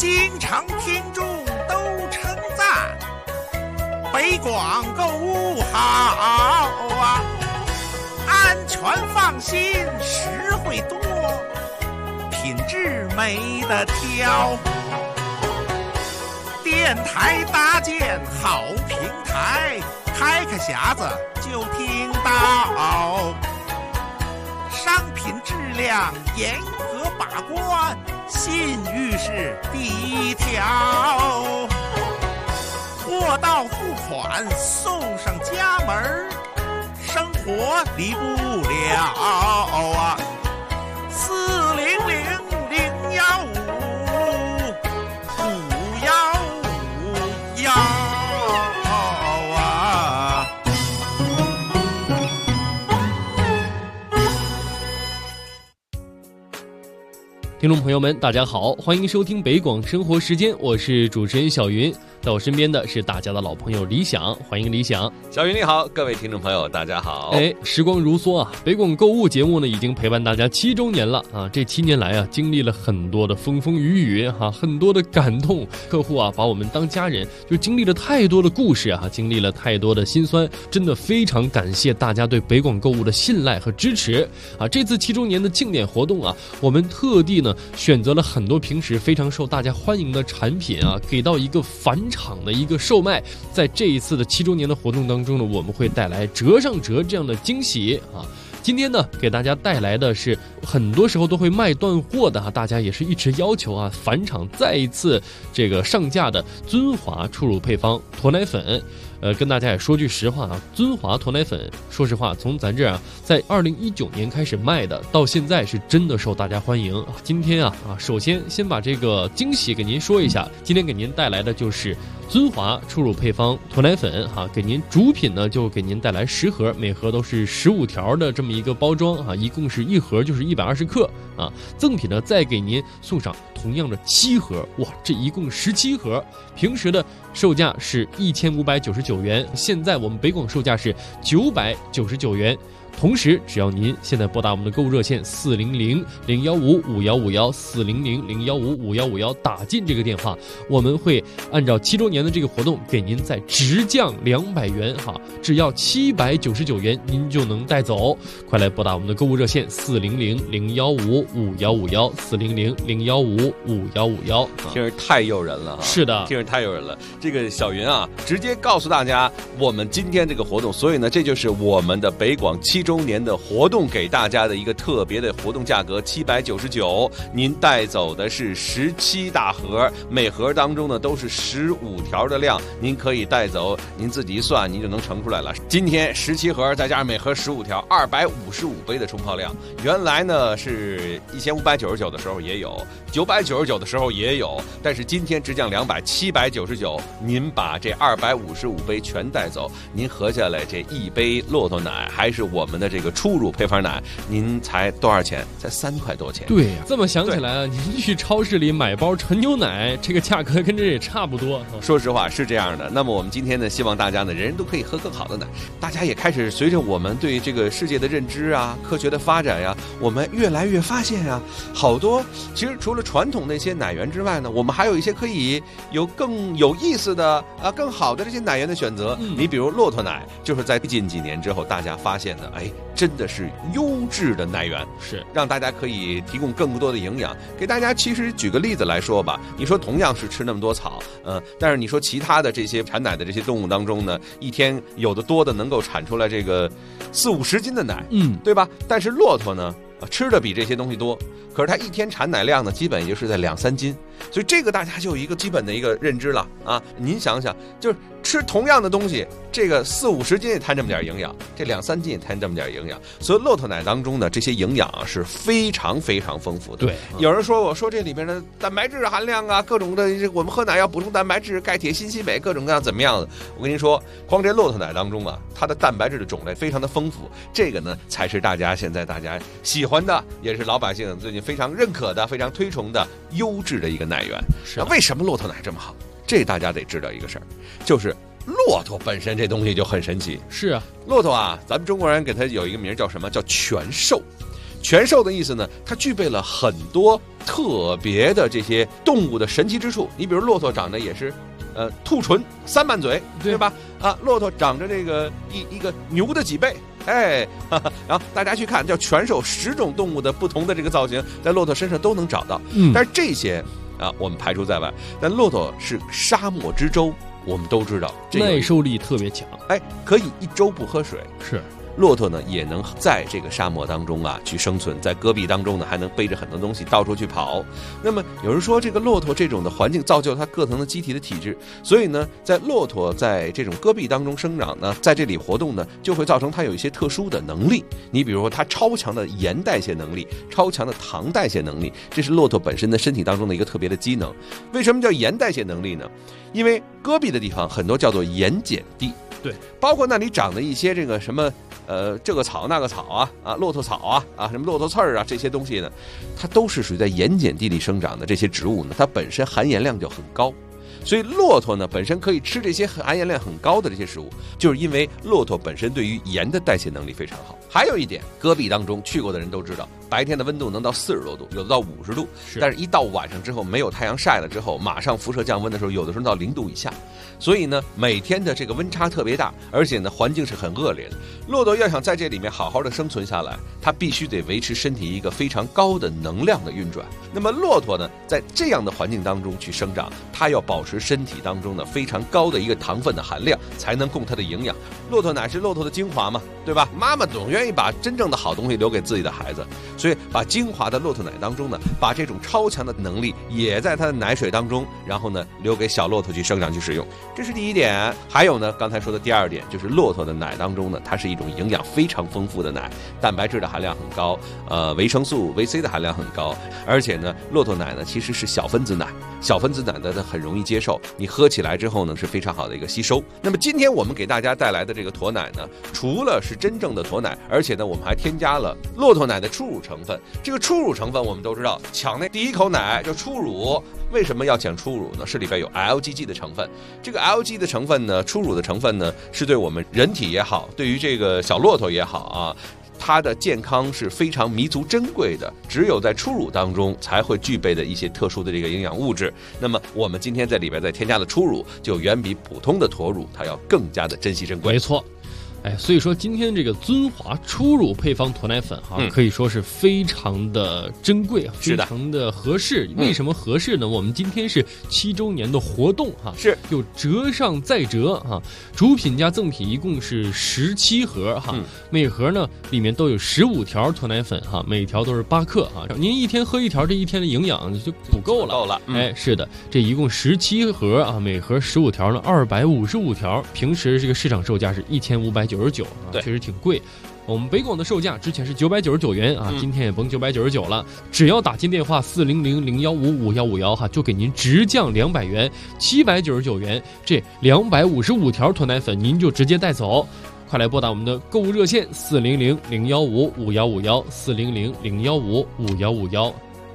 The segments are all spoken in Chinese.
经常听众都称赞，北广购物好啊，安全放心，实惠多，品质没得挑。电台搭建好平台，开个匣子就听到，商品质量严格把关，信誉是第一条。货到付款送上家门，生活离不了啊！400-015-515啊！ 听众朋友们，大家好，欢迎收听北广生活时间，我是主持人小云，在我身边的是大家的老朋友李想，欢迎李想。 小云你好，各位听众朋友大家好。 时光如梭啊，北广购物节目呢已经陪伴大家7周年了啊！这7年来啊，经历了很多的风风雨雨哈，很多的感动，客户啊把我们当家人，就经历了太多的故事啊，经历了太多的辛酸，真的非常感谢大家对北广购物的信赖和支持啊！这次7周年的庆典活动啊，我们特地呢选择了很多平时非常受大家欢迎的产品啊，给到一个返场的一个售卖。在这一次的7周年的活动当中呢，我们会带来折上折这样的惊喜啊。今天呢，给大家带来的是很多时候都会卖断货的大家也是一直要求啊，返场再一次这个上架的尊华初乳配方驼奶粉。跟大家也说句实话啊，尊华驼奶粉，说实话，从咱这儿在2019年开始卖的，到现在是真的受大家欢迎。今天首先把这个惊喜给您说一下，今天给您带来的就是尊华初乳配方驼奶粉给您主品呢就给您带来10盒，每盒都是15条的这么一个包装一共是1盒就是120克啊。赠品呢再给您送上同样的7盒，哇，这一共17盒，平时的售价是1599元，现在我们北广售价是999元。同时，只要您现在拨打我们的购物热线400-015-5151，400-015-5151，打进这个电话，我们会按照7周年的这个活动给您再直降200元只要799元您就能带走。快来拨打我们的购物热线400-015-5151，400-015-5151。 听着太诱人了是的， 听着太诱人了。这个小云啊，直接告诉大家我们今天这个活动，所以呢，这就是我们的北广7周年的活动给大家的一个特别的活动价格799，您带走的是17大盒，每盒当中呢都是15条的量，您可以带走，您自己一算您就能乘出来了。今天17盒再加上每盒15条，255杯的冲泡量。原来呢是1599的时候也有，999的时候也有，但是今天直降200，799，您把这255杯全带走，您合下来这一杯骆驼奶还是我们的这个初乳配方奶，您才多少钱？才3块多钱。 对呀，这么想起来您去超市里买包纯牛奶，这个价格跟这也差不多。 说实话是这样的。那么我们今天呢，希望大家呢，人人都可以喝更好的奶。大家也开始随着我们对这个世界的认知啊，科学的发展呀，我们越来越发现啊，好多其实除了传统那些奶源之外呢，我们还有一些可以有更有意思的更好的这些奶源的选择。你比如骆驼奶，就是在近几年之后，大家发现的，真的是优质的奶源， 是让大家可以提供更多的营养给大家。其实举个例子来说吧，你说同样是吃那么多草，但是你说其他的这些产奶的这些动物当中呢，一天有的多的能够产出来这个40-50斤的奶，对吧？但是骆驼呢，吃的比这些东西多，可是它一天产奶量呢，基本也就是在2-3斤，所以这个大家就有一个基本的一个认知了啊。您想想，就是吃同样的东西，这个40-50斤也贪这么点营养，这2-3斤也贪这么点营养，所以骆驼奶当中呢，这些营养是非常非常丰富的。 对， 有人说我说这里边的蛋白质含量啊，各种的，我们喝奶要补充蛋白质、钙、铁、锌、硒、镁，各种各样怎么样的？我跟您说，光这骆驼奶当中啊，它的蛋白质的种类非常的丰富，这个呢才是大家现在大家喜欢的，也是老百姓最近非常认可的、非常推崇的优质的一个奶源。那为什么骆驼奶这么好？这大家得知道一个事儿，就是骆驼本身这东西就很神奇。 是啊， 骆驼啊，咱们中国人给它有一个名叫什么？叫全兽。 全寿的意思呢，它具备了很多特别的这些动物的神奇之处。你比如骆驼长得也是兔唇3瓣嘴，对吧？骆驼长着这个一个牛的几倍。然后大家去看叫全寿10种动物的不同的这个造型，在骆驼身上都能找到。但是这些我们排除在外。但骆驼是沙漠之舟，我们都知道耐受力特别强， 可以1周不喝水。 是。 骆驼呢也能在这个沙漠当中去生存，在戈壁当中呢还能背着很多东西到处去跑。那么有人说这个骆驼这种的环境造就它各层的机体的体质，所以呢在骆驼在这种戈壁当中生长呢，在这里活动呢，就会造成它有一些特殊的能力。你比如说它超强的盐代谢能力，超强的糖代谢能力，这是骆驼本身的身体当中的一个特别的机能。为什么叫盐代谢能力呢？因为戈壁的地方很多叫做盐碱地， 对， 包括那里长的一些这个什么这个草那个草骆驼草什么骆驼刺儿这些东西呢，它都是属于在盐碱地里生长的。这些植物呢，它本身含盐量就很高，所以骆驼呢本身可以吃这些含盐量很高的这些食物，就是因为骆驼本身对于盐的代谢能力非常好。还有一点，戈壁当中去过的人都知道，白天的温度能到40多度，有的到50度，但是一到晚上之后，没有太阳晒了之后，马上辐射降温的时候，有的时候到0度以下。所以呢，每天的这个温差特别大，而且呢，环境是很恶劣的。骆驼要想在这里面好好的生存下来，它必须得维持身体一个非常高的能量的运转。那么骆驼呢，在这样的环境当中去生长，它要保持身体当中呢非常高的一个糖分的含量，才能供它的营养。骆驼奶是骆驼的精华嘛，对吧？妈妈总愿意把真正的好东西留给自己的孩子，所以把精华的骆驼奶当中呢，把这种超强的能力也在它的奶水当中，然后呢留给小骆驼去生长去使用。这是第一点。还有呢，刚才说的第2点，就是骆驼的奶当中呢，它是一种营养非常丰富的奶，蛋白质的含量很高，维生素维 C 的含量很高，而且呢，骆驼奶呢其实是小分子奶，小分子奶呢很容易接受，你喝起来之后呢是非常好的一个吸收。那么今天我们给大家带来的这个驼奶呢，除了是真正的驼奶，而且呢我们还添加了骆驼奶的初乳成分。这个初乳成分我们都知道，抢那第一口奶就初乳。为什么要讲初乳呢？是里边有 LGG 的成分。这个 LG 的成分呢，初乳的成分呢，是对我们人体也好，对于这个小骆驼也好它的健康是非常弥足珍贵的，只有在初乳当中才会具备的一些特殊的这个营养物质。那么我们今天在里边再添加了初乳，就远比普通的驼乳它要更加的珍惜珍贵。 没错。所以说今天这个尊华初乳配方驼奶粉可以说是非常的珍贵，非常的合适。为什么合适呢？我们今天是7周年的活动是又折上再折主品加赠品一共是17盒每盒呢里面都有15条驼奶粉每条都是8克您一天喝1条，这一天的营养就补够了。是的，这一共17盒每盒15条呢255条，平时这个市场售价是1599确实挺贵。我们北广的售价之前是999元今天也甭999了，只要打进电话400-015-5151就给您直降200元，799元，这255条驼奶粉您就直接带走。快来拨打我们的购物热线400-015-5151 400-015-5151。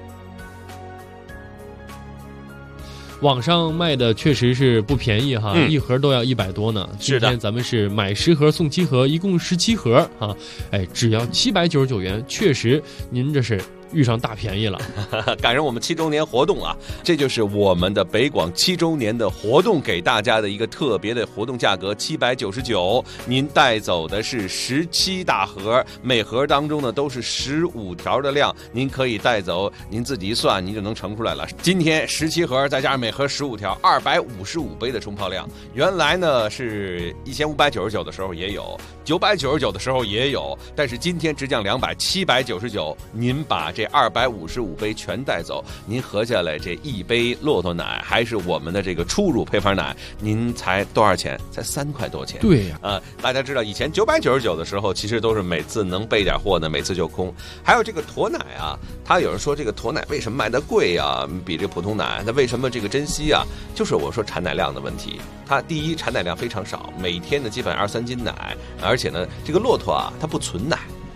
网上卖的确实是不便宜一盒都要100多呢。今天咱们是买10盒送7盒，一共17盒只要799元，确实您这是遇上大便宜了。 赶上我们7周年活动这就是我们的北广7周年的活动给大家的一个特别的活动价格799，您带走的是17大盒，每盒当中呢都是15条的量，您可以带走，您自己一算您就能乘出来了。今天17盒再加上每盒15条，255杯的冲泡量。原来呢是1599的时候也有，999的时候也有，但是今天直降200，799，您把这255杯全带走，您合下来这一杯骆驼奶还是我们的这个初乳配方奶，您才多少钱？才3块多钱。 对呀， 大家知道以前999的时候，其实都是每次能备点货呢，每次就空。还有这个驼奶它有人说这个驼奶为什么卖的贵比这个普通奶，那为什么这个珍惜就是我说产奶量的问题。它第一产奶量非常少，每天呢基本2-3斤奶，而且呢这个骆驼它不存奶。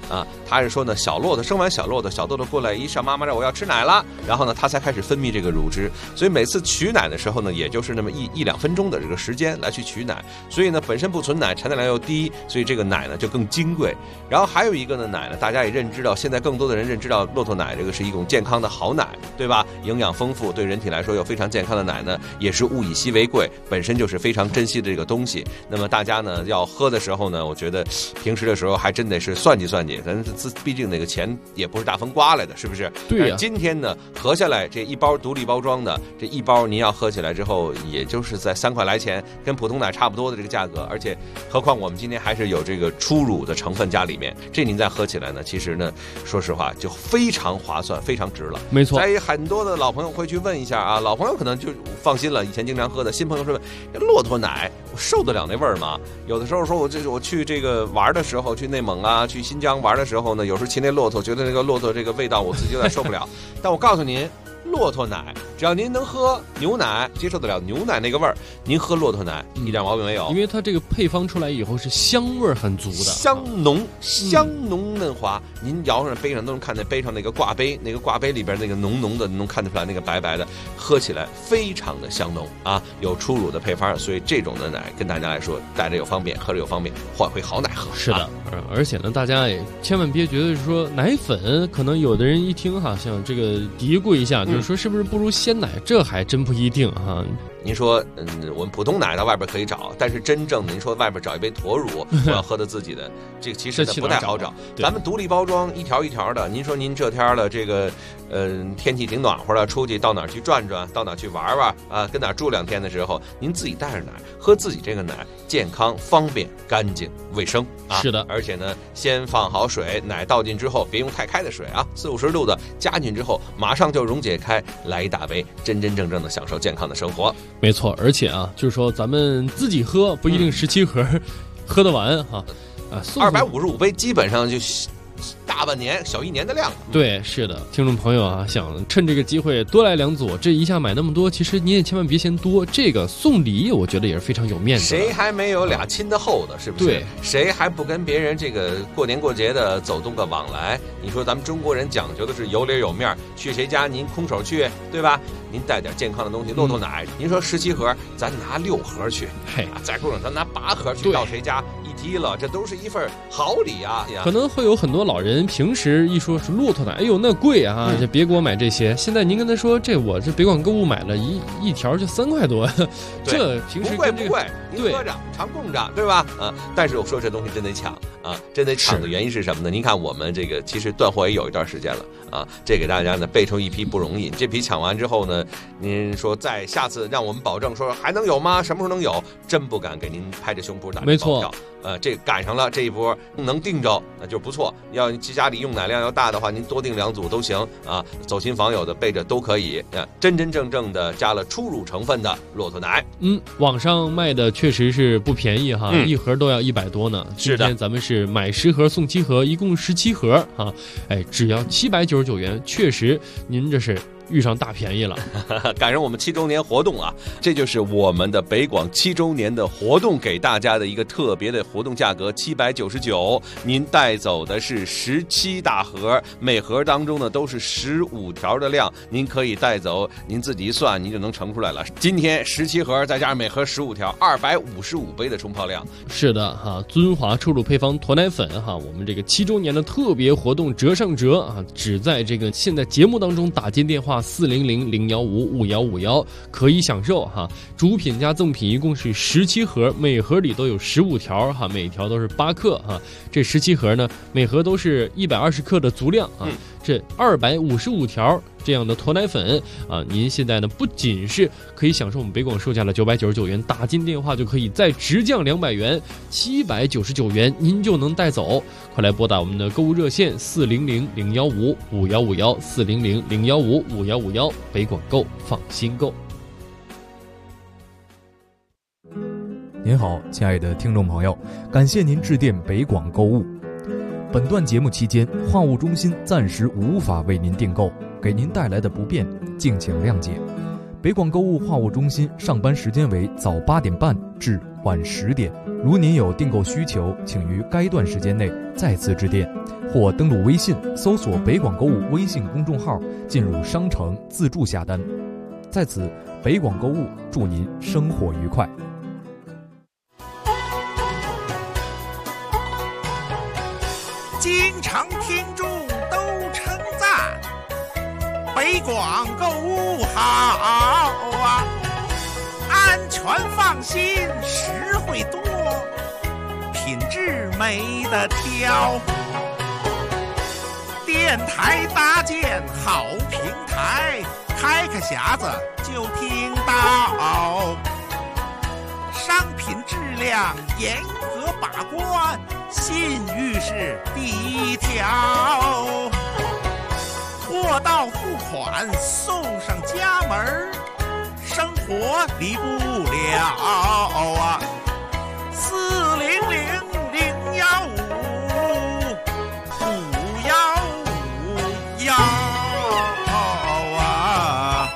啊，他是说呢，小骆驼生完小骆驼过来一上妈妈这儿，我要吃奶了，然后呢，它才开始分泌这个乳汁，所以每次取奶的时候呢，也就是那么一两分钟的这个时间来去取奶，所以呢，本身不存奶，产奶量又低，所以这个奶呢就更金贵。然后还有一个呢，奶呢，大家也认知到，现在更多的人认知到骆驼奶这个是一种健康的好奶，对吧？营养丰富，对人体来说又非常健康的奶呢，也是物以稀为贵，本身就是非常珍惜的这个东西。那么大家呢要喝的时候呢，我觉得平时的时候还真得是算计算计，咱毕竟那个钱也不是大风刮来的，是不是？ 对呀。 今天呢合下来这一包独立包装的，这一包您要喝起来之后，也就是在3块来钱，跟普通奶差不多的这个价格，而且何况我们今天还是有这个初乳的成分加里面，这您再喝起来呢，其实呢，说实话就非常划算，非常值了。 没错。 在很多的老朋友会去问一下啊，老朋友可能就放心了，以前经常喝的，新朋友说这骆驼奶我受得了那味儿吗？有的时候说我去这个玩的时候，去内蒙啊，去新疆玩的时候呢，有时候骑那骆驼，觉得那个骆驼这个味道我自己有点受不了。但我告诉您，骆驼奶只要您能喝牛奶，接受得了牛奶那个味儿，您喝骆驼奶一点毛病没有。 因为它这个配方出来以后是香味很足的， 香浓嫩滑。您摇上杯上都能看见杯上那个挂杯，那个挂杯里边那个浓浓的，能看得出来那个白白的，喝起来非常的香浓啊，有初乳的配方，所以这种的奶跟大家来说带着又方便，喝着又方便，换回好奶喝。 是的，而且呢，大家也千万别觉得说奶粉，可能有的人一听哈，像这个嘀咕一下，就是说是不是不如鲜奶？这还真不一定哈。 您说，我们普通奶到外边可以找，但是真正您说外边找一杯驼乳，我要喝的自己的，这个其实不太好找。咱们独立包装，一条一条的。您说您这天了，这个天气挺暖和的，出去到哪儿去转转，到哪儿去玩玩啊，跟哪儿住2天的时候，您自己带着奶喝自己这个奶，健康、方便、干净、卫生啊。 是的， 而且呢，先放好水，奶倒进之后，别用太开的水啊，40-50度的加进之后，马上就溶解开，来一大杯，真真正正的享受健康的生活。 没错，而且啊，就是说咱们自己喝不一定17盒喝得完哈，啊 ，255杯基本上就大半年、小1年的量。 对，是的，听众朋友啊，想趁这个机会多来2组，这一下买那么多，其实你也千万别嫌多，这个送礼我觉得也是非常有面子的。 谁还没有俩亲的厚的，是不是？ 对， 谁还不跟别人这个过年过节的走动个往来？你说咱们中国人讲究的是有脸有面，去谁家您空手去，对吧？您带点健康的东西，骆驼奶，您说17盒，咱拿6盒去，再过两咱拿8盒去到谁家一提了，这都是一份好礼啊！ 可能会有很多老人平时一说是骆驼奶，哎呦那贵啊，就别给我买这些。现在您跟他说，我这北广购物买了一条就3块多，这平时跟这个不贵，您喝着常供着，对吧？但是我说这东西真得抢啊，真得抢的原因是什么呢？您看我们这个其实断货也有一段时间了啊，这给大家呢备出一批不容易。这批抢完之后呢，您说再下次让我们保证说还能有吗？什么时候能有？真不敢给您拍着胸脯打这包票。这赶上了这一波能订着那就不错。要家里用奶量要大的话，您多订2组都行啊。走亲访友的备着都可以。真真正正的加了初乳成分的骆驼奶。 网上卖的确实是不便宜哈，一盒都要100多呢。 是的， 今天咱们是买10盒送7盒，一共17盒啊，只要799元，确实您这是遇上大便宜了。 赶上我们7周年活动啊，这就是我们的北广7周年的活动给大家的一个特别的活动价格799，您带走的是17大盒，每盒当中呢都是15条的量，您可以带走，您自己一算您就能乘出来了。今天17盒再加上每盒15条，255杯的冲泡量。 是的哈，尊华初乳配方驼奶粉哈，我们这个7周年的特别活动折上折啊，只在这个现在节目当中打进电话400-015-5151可以享受哈，主品加赠品一共是17盒，每盒里都有15条哈，每条都是8克哈。这17盒呢，每盒都是120克的足量啊。这255条这样的驼奶粉啊，您现在呢不仅是可以享受我们北广售价的999元，打进电话就可以再直降200元，799元您就能带走。快来拨打我们的购物热线400-015-5151，400-015-5151，北广购放心购。 您好，亲爱的听众朋友，感谢您致电北广购物。本段节目期间，话务中心暂时无法为您订购，给您带来的不便，敬请谅解。北广购物话务中心上班时间为早8点半至晚10点，如您有订购需求，请于该段时间内再次致电， 或登录微信搜索北广购物微信公众号，进入商城自助下单。在此，北广购物祝您生活愉快。 经常听众都称赞北广购物好啊，安全放心，实惠多，品质没得挑。电台搭建好平台，开个匣子就听到，商品质量严格把关，信誉是第一条。货到付款送上家门，生活离不了啊！400-015-515啊！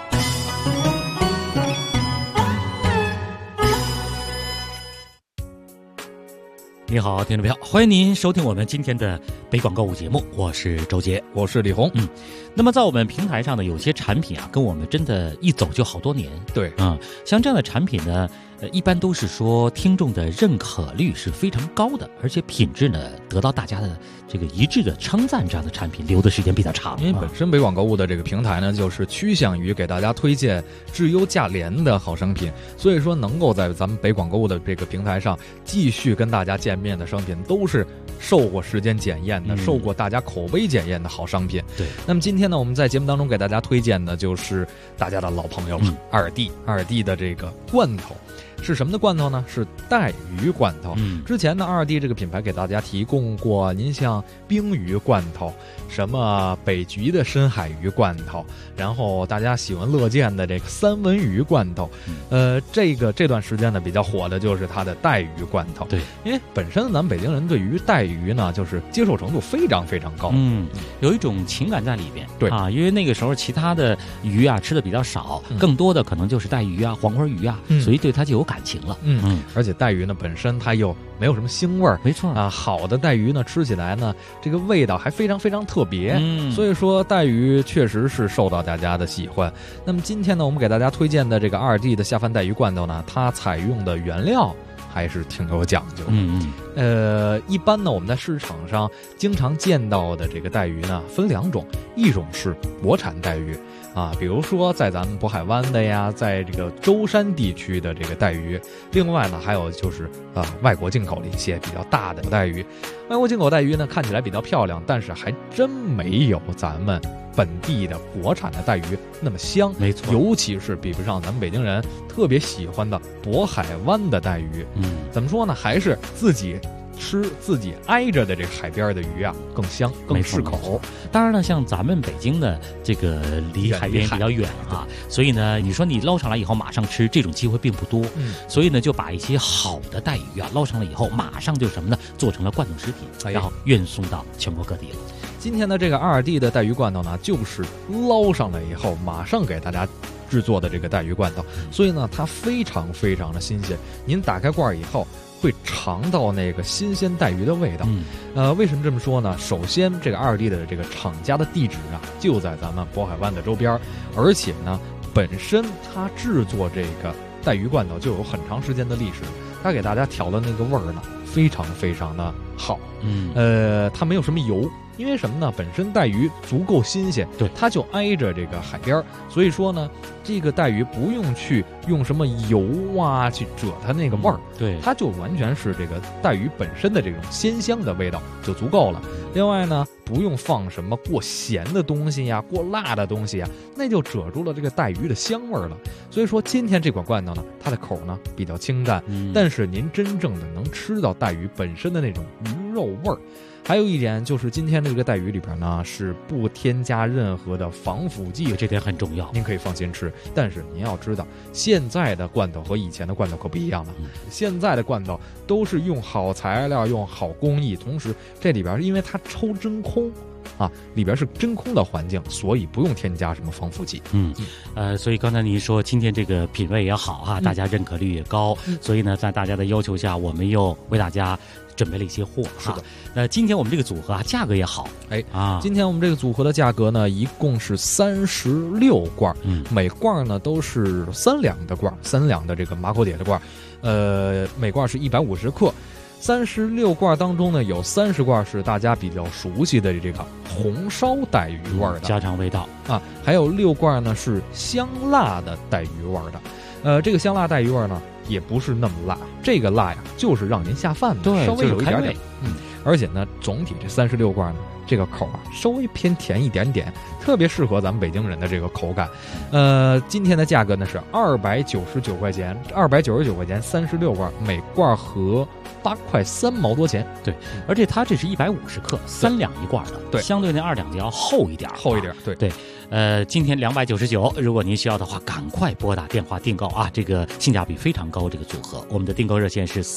你好，听众朋友，欢迎您收听我们今天的北广购物节目，我是周杰， 我是李红。 那么在我们平台上呢，有些产品啊，跟我们真的一走就好多年。 对， 像这样的产品呢，一般都是说听众的认可率是非常高的，而且品质呢得到大家的这个一致的称赞，这样的产品留的时间比较长。 因为本身北广购物的这个平台呢，就是趋向于给大家推荐质优价廉的好商品，所以说能够在咱们北广购物的这个平台上继续跟大家见面的商品，都是受过时间检验的，受过大家口碑检验的好商品。 对， 那么今天呢，我们在节目当中给大家推荐的就是大家的老朋友了，二弟的这个罐头。是什么的罐头呢？是带鱼罐头。之前呢，二弟这个品牌给大家提供过，您像冰鱼罐头，什么北极的深海鱼罐头，然后大家喜闻乐见的这个三文鱼罐头。这段时间呢比较火的就是它的带鱼罐头。 对， 因为本身咱们北京人对于带鱼呢，就是接受程度非常非常高。 有一种情感在里边。 对啊，因为那个时候其他的鱼啊吃的比较少，更多的可能就是带鱼啊、黄花鱼啊，所以对它就有感情了。 而且带鱼呢本身它又没有什么腥味儿， 没错啊。好的带鱼呢吃起来呢，这个味道还非常非常特别。所以说带鱼确实是受到大家的喜欢。那么今天呢，我们给大家推荐的这个二弟的下饭带鱼罐头呢，它采用的原料还是挺有讲究的。一般呢，我们在市场上经常见到的这个带鱼呢，分两种，一种是国产带鱼啊，比如说在咱们渤海湾的呀，在这个舟山地区的这个带鱼。另外呢，还有就是外国进口的一些比较大的带鱼。外国进口带鱼呢，看起来比较漂亮，但是还真没有咱们本地的国产的带鱼那么香。 没错， 尤其是比不上咱们北京人特别喜欢的渤海湾的带鱼。怎么说呢？还是自己吃自己挨着的这个海边的鱼啊，更香更适口。 当然了，像咱们北京的这个离海边比较远啊，所以呢，你说你捞上来以后马上吃，这种机会并不多。所以呢，就把一些好的带鱼啊捞上来以后，马上就什么呢，做成了罐头食品，然后运送到全国各地了。 今天的这个二弟的带鱼罐头呢，就是捞上来以后马上给大家制作的这个带鱼罐头，所以呢，它非常非常的新鲜。您打开罐以后，会尝到那个新鲜带鱼的味道。为什么这么说呢？首先，这个二弟的这个厂家的地址啊，就在咱们渤海湾的周边，而且呢，本身它制作这个带鱼罐头就有很长时间的历史，它给大家调的那个味儿呢，非常非常的好。它没有什么油。因为什么呢？本身带鱼足够新鲜， 对， 它就挨着这个海边，所以说呢，这个带鱼不用去用什么油啊去遮它那个味儿， 对， 它就完全是这个带鱼本身的这种鲜香的味道就足够了。另外呢，不用放什么过咸的东西呀、过辣的东西呀，那就遮住了这个带鱼的香味了。所以说今天这款罐头呢，它的口呢比较清淡，但是您真正的能吃到带鱼本身的那种鱼肉味儿。还有一点就是今天这个带鱼里边呢是不添加任何的防腐剂， 这点很重要， 您可以放心吃。但是您要知道，现在的罐头和以前的罐头可不一样了。现在的罐头都是用好材料、用好工艺，同时这里边因为它抽真空， 啊，里边是真空的环境，所以不用添加什么防腐剂。 所以刚才您说今天这个品味也好啊，大家认可率也高，所以呢，在大家的要求下，我们又为大家准备了一些货。 是的， 那今天我们这个组合啊，价格也好， 今天我们这个组合的价格呢，一共是36罐，每罐呢都是3两的罐，3两的这个马口碟的罐，每罐是150克。36罐当中呢，有30罐是大家比较熟悉的这个红烧带鱼味的家常味道啊，还有6罐呢是香辣的带鱼味的。这个香辣带鱼味呢也不是那么辣，这个辣呀就是让您下饭的， 对， 稍微有一点点。 就是而且呢，总体这36罐呢，这个口啊稍微偏甜一点点，特别适合咱们北京人的这个口感。今天的价格呢是299块钱，299块钱36罐，每罐合8块3毛多钱。 对，而且它这是150克，3两一罐的， 对， 相对那2两就要厚一点，对。今天299，如果您需要的话，赶快拨打电话订购啊！这个性价比非常高，这个组合，我们的订购热线是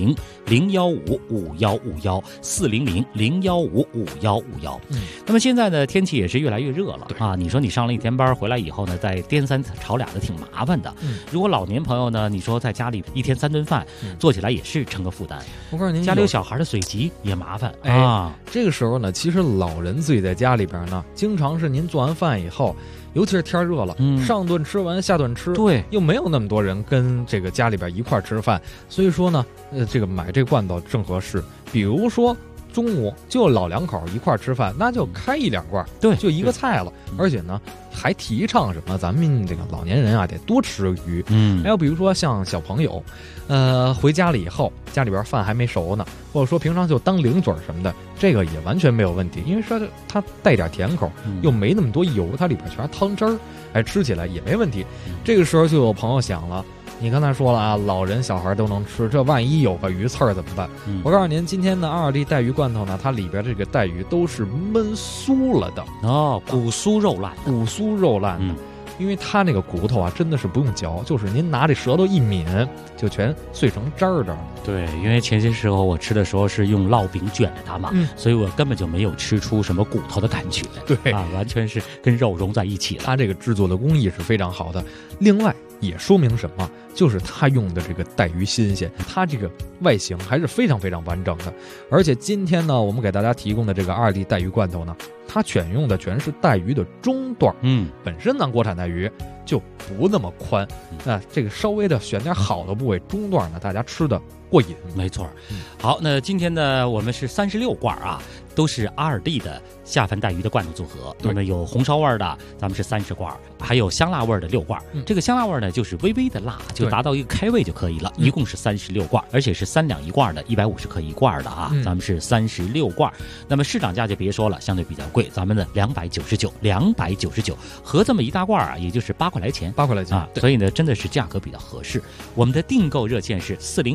400-015-5151，400-015-5151。那么现在呢，天气也是越来越热了啊！你说你上了一天班回来以后呢，再颠3炒2的挺麻烦的。如果老年朋友呢，你说在家里1天3顿饭，做起来也是成个负担。 我告诉您， 家里有小孩的水急也麻烦这个时候呢，其实老人自己在家里边呢，经常是您做完饭以后，尤其是天热了，上顿吃完下顿吃， 对， 又没有那么多人跟这个家里边一块吃饭，所以说呢，这个买这个罐头正合适。比如说中午就老两口一块吃饭，那就开1两罐， 对， 就一个菜了。而且呢，还提倡什么？咱们这个老年人啊，得多吃鱼。还有比如说像小朋友，回家了以后，家里边饭还没熟呢，或者说平常就当零嘴什么的，这个也完全没有问题，因为说它带点甜口，又没那么多油，它里边全是汤汁儿，吃起来也没问题。这个时候就有朋友想了。你刚才说了啊，老人小孩都能吃，这万一有个鱼刺儿怎么办？我告诉您，今天的2D带鱼罐头呢，它里边这个带鱼都是焖酥了的骨酥肉烂的， 因为它那个骨头啊，真的是不用嚼，就是您拿这舌头一抿，就全碎成渣儿的。 对，因为前些时候我吃的时候是用烙饼卷着它嘛，所以我根本就没有吃出什么骨头的感觉。 对完全是跟肉融在一起了。 它这个制作的工艺是非常好的。另外也说明什么？就是它用的这个带鱼新鲜，它这个外形还是非常非常完整的。而且今天呢，我们给大家提供的这个2D带鱼罐头呢，它选用的全是带鱼的中段。本身咱国产带鱼就不那么宽，这个稍微的选点好的部位，中段呢，大家吃的过瘾。 没错。好，那今天呢，我们是36罐啊，都是2D的下饭带鱼的罐头组合。那么有红烧味的，咱们是30罐，还有香辣味的6罐。这个香辣味呢，就是微微的辣，就达到一个开胃就可以了。一共是36罐，而且是3两一罐的，150克一罐的啊。咱们是36罐。那么市场价就别说了，相对比较贵，咱们的299合这么一大罐啊，也就是8块来钱啊。所以呢，真的是价格比较合适。我们的订购热线是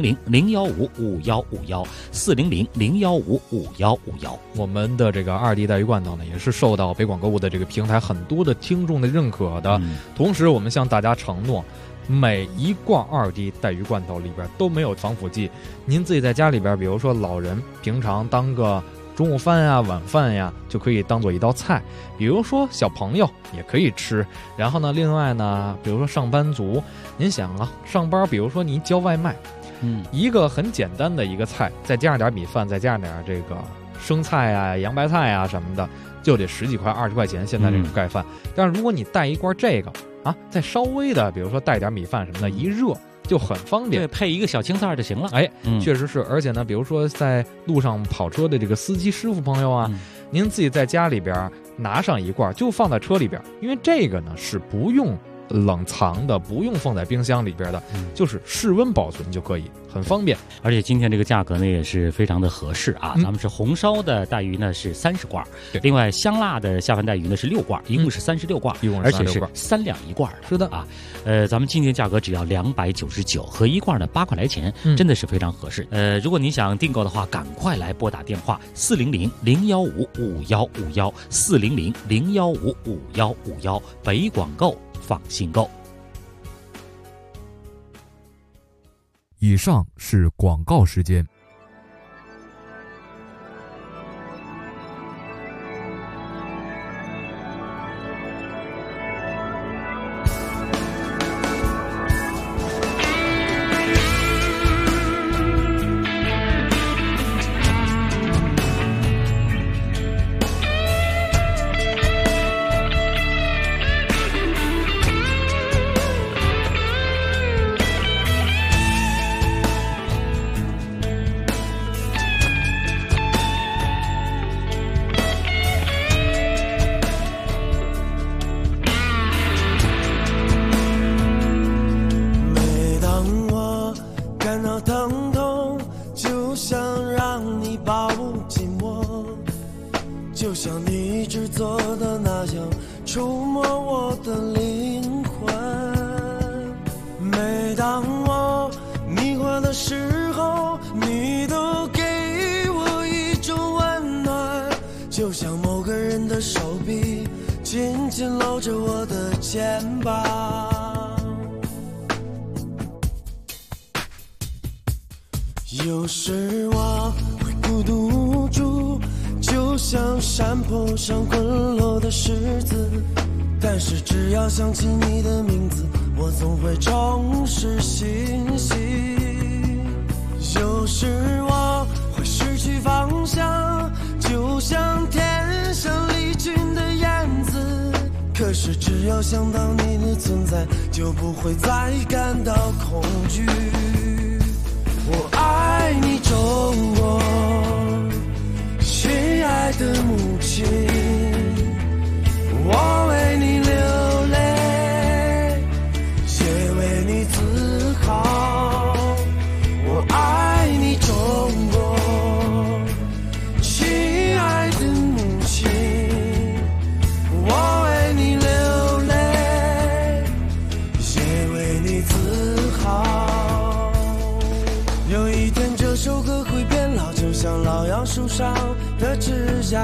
400-015-5151，400-015-5151。 我们的这个2D带鱼罐头呢，也是受到北广购物的这个平台很多的听众的认可的。同时，我们向大家承诺，每一罐2D 带鱼罐头里边都没有防腐剂。您自己在家里边，比如说老人平常当个中午饭呀、晚饭呀，就可以当做一道菜。比如说小朋友也可以吃。然后呢，另外呢，比如说上班族，您想啊，上班比如说你叫外卖，一个很简单的一个菜，再加上点米饭，再加上点这个生菜啊、洋白菜啊什么的，就得10几块、20块钱。现在这种盖饭，但是如果你带一罐这个啊，再稍微的，比如说带点米饭什么的，一热就很方便， 对，配一个小青菜就行了。 确实是。而且呢，比如说在路上跑车的这个司机师傅朋友啊，您自己在家里边拿上一罐，就放在车里边，因为这个呢是不用冷藏的，不用放在冰箱里边的，就是室温保存就可以，很方便。 而且今天这个价格呢也是非常的合适啊。咱们是红烧的带鱼呢是30罐，另外香辣的下饭带鱼呢是6罐，一共是36罐，而且是3两一罐的。 是的啊，咱们今天价格只要299，合一罐的8块来钱，真的是非常合适。如果您想订购的话，赶快来拨打电话400-015-5151，400-015-5151，北广购放心购。 以上是广告时间。 做的那样触摸我的灵魂。每当我迷惑的时候，你都给我一种温暖，就像某个人的手臂紧紧搂着我的肩膀。有时我会孤独无助，就像山坡上滚落的石子，但是只要想起你的名字，我总会重拾信心。有时我会失去方向，就像天上离群的燕子，可是只要想到你的存在，就不会再感到恐惧。我爱你中国，亲爱的母亲，我为你流泪，也为你自豪。我爱你中国，亲爱的母亲，我为你流泪，也为你自豪。有一天这首歌会变老，就像老杨树上的枝桠，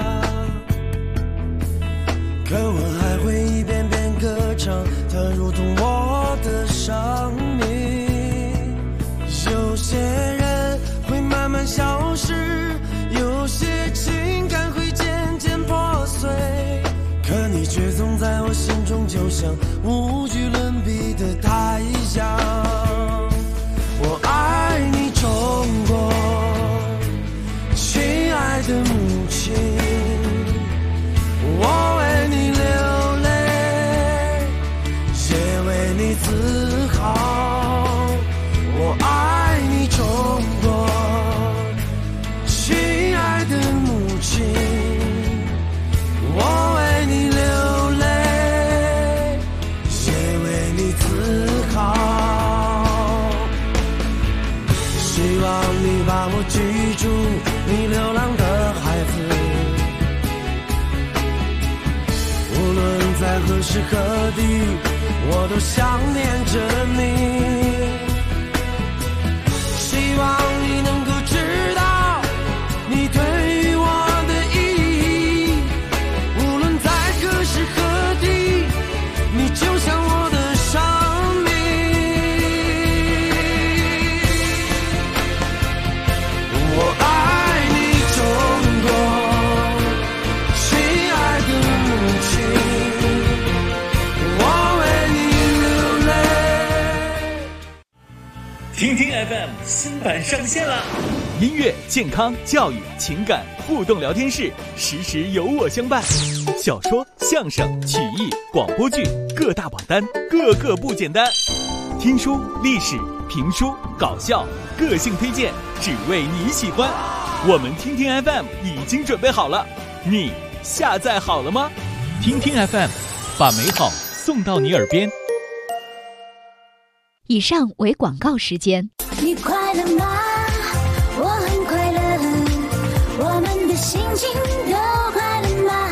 可我还会一遍遍歌唱，它如同我的生命。有些人会慢慢消失，有些情感会渐渐破碎，可你却总在我心中，就像无与伦比的太阳。我爱你中国，亲爱的母亲，我为你流泪，也为你自豪。我爱你中国，亲爱的母亲，我为你流泪，也为你自豪。希望你把我记住，你流浪的孩子，无论在何时何地，我都想念着你。希望你能够知道你对于我的意义，无论在何时何地，你就像我的生命。我爱你中国，亲爱的母亲，我为你流泪。 听听 FM 新版上线了， 音乐、健康、教育、情感互动聊天室，时时有我相伴。小说、相声、曲艺、广播剧，各大榜单，个个不简单。听书、历史、评书、搞笑，个性推荐，只为你喜欢。我们听听 FM 已经准备好了，你下载好了吗？听听 FM， 把美好送到你耳边。 以上为广告时间。 你快乐吗？我很快乐，我们的心情都快乐吗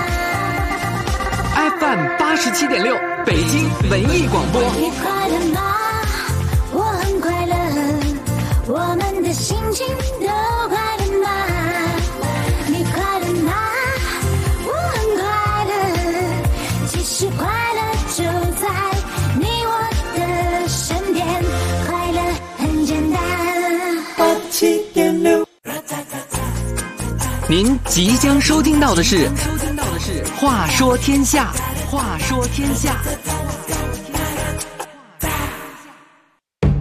？FM 87.6，北京文艺广播。 你快乐吗？我很快乐，我们的心情都快乐吗？你快乐吗？我很快乐，其实快乐就在你我的身边，快乐很简单。87.6， 您即将收听到的是《话说天下》，话说天下。